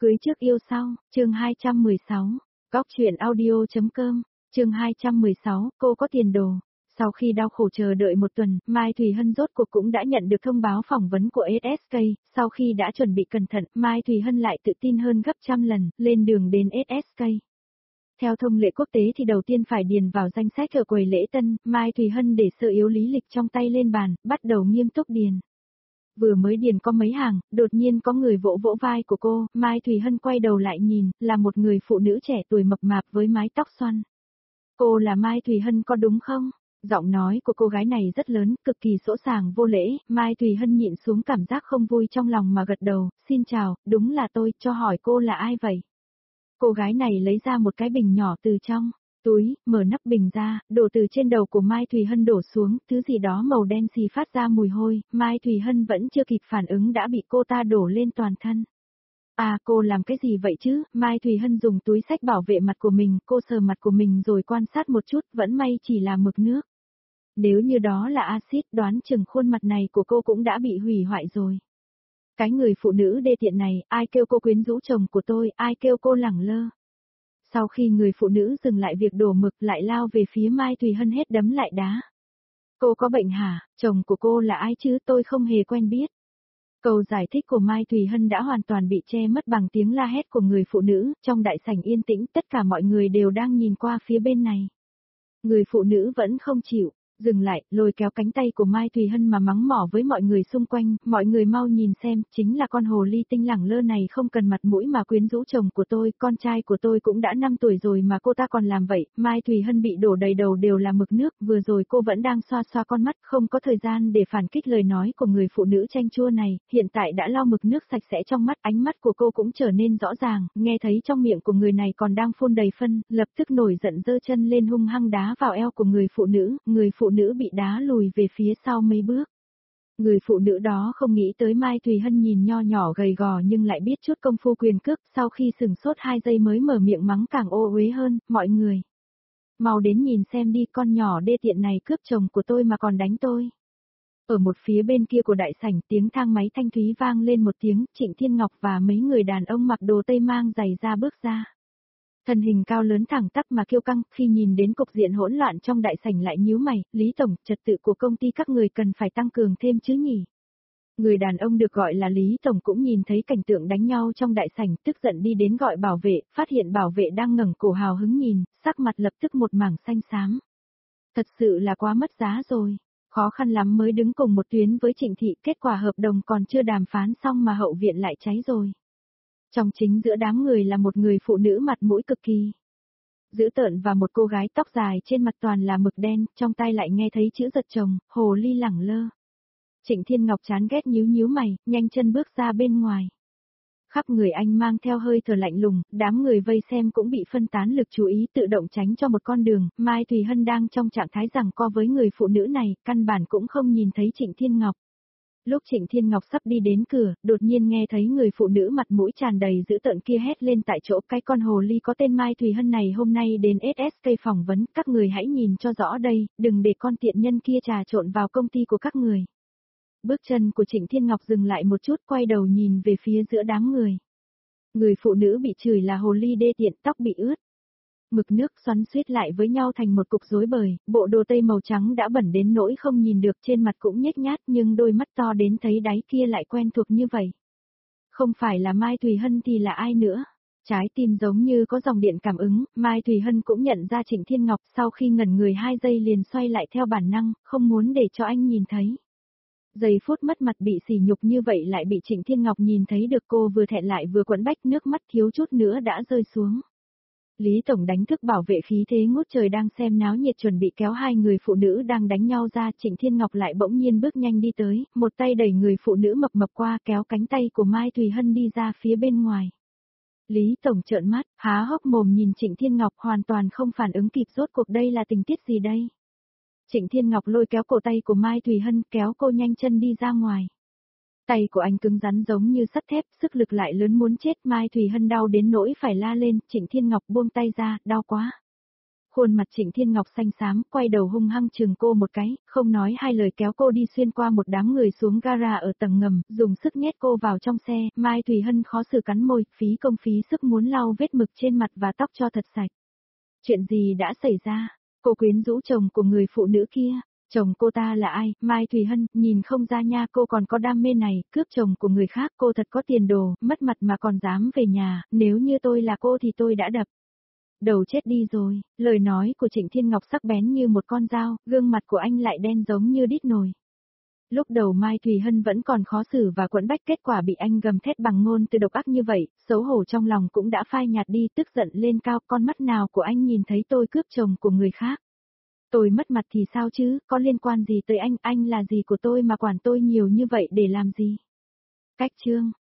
Cưới trước yêu sau, chương 216, góc truyện audio.com, chương 216, cô có tiền đồ. Sau khi đau khổ chờ đợi một tuần, Mai Thùy Hân rốt cuộc cũng đã nhận được thông báo phỏng vấn của SSK, sau khi đã chuẩn bị cẩn thận, Mai Thùy Hân lại tự tin hơn gấp trăm lần, lên đường đến SSK. Theo thông lệ quốc tế thì đầu tiên phải điền vào danh sách ở quầy lễ tân, Mai Thùy Hân để sơ yếu lý lịch trong tay lên bàn, bắt đầu nghiêm túc điền. Vừa mới điền có mấy hàng, đột nhiên có người vỗ vỗ vai của cô, Mai Thùy Hân quay đầu lại nhìn, là một người phụ nữ trẻ tuổi mập mạp với mái tóc xoăn. Cô là Mai Thùy Hân có đúng không? Giọng nói của cô gái này rất lớn, cực kỳ sỗ sàng vô lễ, Mai Thùy Hân nhịn xuống cảm giác không vui trong lòng mà gật đầu, xin chào, đúng là tôi, cho hỏi cô là ai vậy? Cô gái này lấy ra một cái bình nhỏ từ trong túi, mở nắp bình ra, đổ từ trên đầu của Mai Thùy Hân đổ xuống, thứ gì đó màu đen xì phát ra mùi hôi, Mai Thùy Hân vẫn chưa kịp phản ứng đã bị cô ta đổ lên toàn thân. À, cô làm cái gì vậy chứ? Mai Thùy Hân dùng túi xách bảo vệ mặt của mình, cô sờ mặt của mình rồi quan sát một chút, vẫn may chỉ là mực nước. Nếu như đó là axit, đoán chừng khuôn mặt này của cô cũng đã bị hủy hoại rồi. Cái người phụ nữ đê tiện này, ai kêu cô quyến rũ chồng của tôi, ai kêu cô lẳng lơ. Sau khi người phụ nữ dừng lại việc đổ mực lại lao về phía Mai Thùy Hân hết đấm lại đá. Cô có bệnh hả? Chồng của cô là ai chứ, tôi không hề quen biết. Câu giải thích của Mai Thùy Hân đã hoàn toàn bị che mất bằng tiếng la hét của người phụ nữ, trong đại sảnh yên tĩnh tất cả mọi người đều đang nhìn qua phía bên này. Người phụ nữ vẫn không chịu, dừng lại, lôi kéo cánh tay của Mai Thùy Hân mà mắng mỏ với mọi người xung quanh, mọi người mau nhìn xem, chính là con hồ ly tinh lẳng lơ này không cần mặt mũi mà quyến rũ chồng của tôi, con trai của tôi cũng đã 5 tuổi rồi mà cô ta còn làm vậy, Mai Thùy Hân bị đổ đầy đầu đều là mực nước, vừa rồi cô vẫn đang xoa xoa con mắt, không có thời gian để phản kích lời nói của người phụ nữ chanh chua này, hiện tại đã lau mực nước sạch sẽ trong mắt, ánh mắt của cô cũng trở nên rõ ràng, nghe thấy trong miệng của người này còn đang phun đầy phân, lập tức nổi giận giơ chân lên hung hăng đá vào eo của người phụ nữ bị đá lùi về phía sau mấy bước. Người phụ nữ đó không nghĩ tới Mai Thùy Hân nhìn nho nhỏ gầy gò nhưng lại biết chút công phu quyền cước, sau khi sừng sốt 2 giây mới mở miệng mắng càng ô uế hơn, mọi người. Mau đến nhìn xem đi, con nhỏ đê tiện này cướp chồng của tôi mà còn đánh tôi. Ở một phía bên kia của đại sảnh tiếng thang máy thanh thúy vang lên một tiếng, Trịnh Thiên Ngọc và mấy người đàn ông mặc đồ tây mang giày ra bước ra. Thân hình cao lớn thẳng tắp mà kiêu căng, khi nhìn đến cục diện hỗn loạn trong đại sảnh lại nhíu mày, Lý Tổng, trật tự của công ty các người cần phải tăng cường thêm chứ nhỉ. Người đàn ông được gọi là Lý Tổng cũng nhìn thấy cảnh tượng đánh nhau trong đại sảnh, tức giận đi đến gọi bảo vệ, phát hiện bảo vệ đang ngẩng cổ hào hứng nhìn, sắc mặt lập tức một mảng xanh xám. Thật sự là quá mất giá rồi. Khó khăn lắm mới đứng cùng một tuyến với Trịnh Thị, kết quả hợp đồng còn chưa đàm phán xong mà hậu viện lại cháy rồi. Trong chính giữa đám người là một người phụ nữ mặt mũi cực kỳ dữ tợn và một cô gái tóc dài trên mặt toàn là mực đen, trong tai lại nghe thấy chữ giật chồng, hồ ly lẳng lơ. Trịnh Thiên Ngọc chán ghét nhíu mày, nhanh chân bước ra bên ngoài. Khắp người anh mang theo hơi thở lạnh lùng, đám người vây xem cũng bị phân tán lực chú ý tự động tránh cho một con đường, Mai Thùy Hân đang trong trạng thái giằng co với người phụ nữ này, căn bản cũng không nhìn thấy Trịnh Thiên Ngọc. Lúc Trịnh Thiên Ngọc sắp đi đến cửa, đột nhiên nghe thấy người phụ nữ mặt mũi tràn đầy dữ tợn kia hét lên tại chỗ, cái con hồ ly có tên Mai Thùy Hân này hôm nay đến SSK phỏng vấn, các người hãy nhìn cho rõ đây, đừng để con tiện nhân kia trà trộn vào công ty của các người. Bước chân của Trịnh Thiên Ngọc dừng lại một chút, quay đầu nhìn về phía giữa đám người. Người phụ nữ bị chửi là hồ ly đê tiện, tóc bị ướt. Mực nước xoắn xuýt lại với nhau thành một cục rối bời, bộ đồ tây màu trắng đã bẩn đến nỗi không nhìn được, trên mặt cũng nhếch nhác nhưng đôi mắt to đến thấy đáy kia lại quen thuộc như vậy. Không phải là Mai Thùy Hân thì là ai nữa? Trái tim giống như có dòng điện cảm ứng, Mai Thùy Hân cũng nhận ra Trịnh Thiên Ngọc, sau khi ngẩn người 2 giây liền xoay lại theo bản năng, không muốn để cho anh nhìn thấy. Giây phút mất mặt bị sỉ nhục như vậy lại bị Trịnh Thiên Ngọc nhìn thấy được, cô vừa thẹn lại vừa quẫn bách, nước mắt thiếu chút nữa đã rơi xuống. Lý Tổng đánh thức bảo vệ khí thế ngút trời đang xem náo nhiệt chuẩn bị kéo 2 người phụ nữ đang đánh nhau ra, Trịnh Thiên Ngọc lại bỗng nhiên bước nhanh đi tới, một tay đẩy người phụ nữ mập mập qua kéo cánh tay của Mai Thùy Hân đi ra phía bên ngoài. Lý Tổng trợn mắt, há hốc mồm nhìn Trịnh Thiên Ngọc hoàn toàn không phản ứng kịp, rốt cuộc đây là tình tiết gì đây? Trịnh Thiên Ngọc lôi kéo cổ tay của Mai Thùy Hân kéo cô nhanh chân đi ra ngoài. Tay của anh cứng rắn giống như sắt thép, sức lực lại lớn muốn chết, Mai Thùy Hân đau đến nỗi phải la lên, Trịnh Thiên Ngọc buông tay ra, đau quá. Khuôn mặt Trịnh Thiên Ngọc xanh xám, quay đầu hung hăng chừng cô một cái, không nói hai lời kéo cô đi xuyên qua một đám người xuống gara ở tầng ngầm, dùng sức nhét cô vào trong xe, Mai Thùy Hân khó xử cắn môi, phí công phí sức muốn lau vết mực trên mặt và tóc cho thật sạch. Chuyện gì đã xảy ra? Cô quyến rũ chồng của người phụ nữ kia. Chồng cô ta là ai? Mai Thùy Hân, nhìn không ra nha, cô còn có đam mê này, cướp chồng của người khác, cô thật có tiền đồ, mất mặt mà còn dám về nhà, nếu như tôi là cô thì tôi đã đập. Đầu chết đi rồi, lời nói của Trịnh Thiên Ngọc sắc bén như một con dao, gương mặt của anh lại đen giống như đít nồi. Lúc đầu Mai Thùy Hân vẫn còn khó xử và quẫn bách, kết quả bị anh gầm thét bằng ngôn từ độc ác như vậy, xấu hổ trong lòng cũng đã phai nhạt đi, tức giận lên cao, con mắt nào của anh nhìn thấy tôi cướp chồng của người khác. Tôi mất mặt thì sao chứ, có liên quan gì tới anh là gì của tôi mà quản tôi nhiều như vậy để làm gì? Cách chương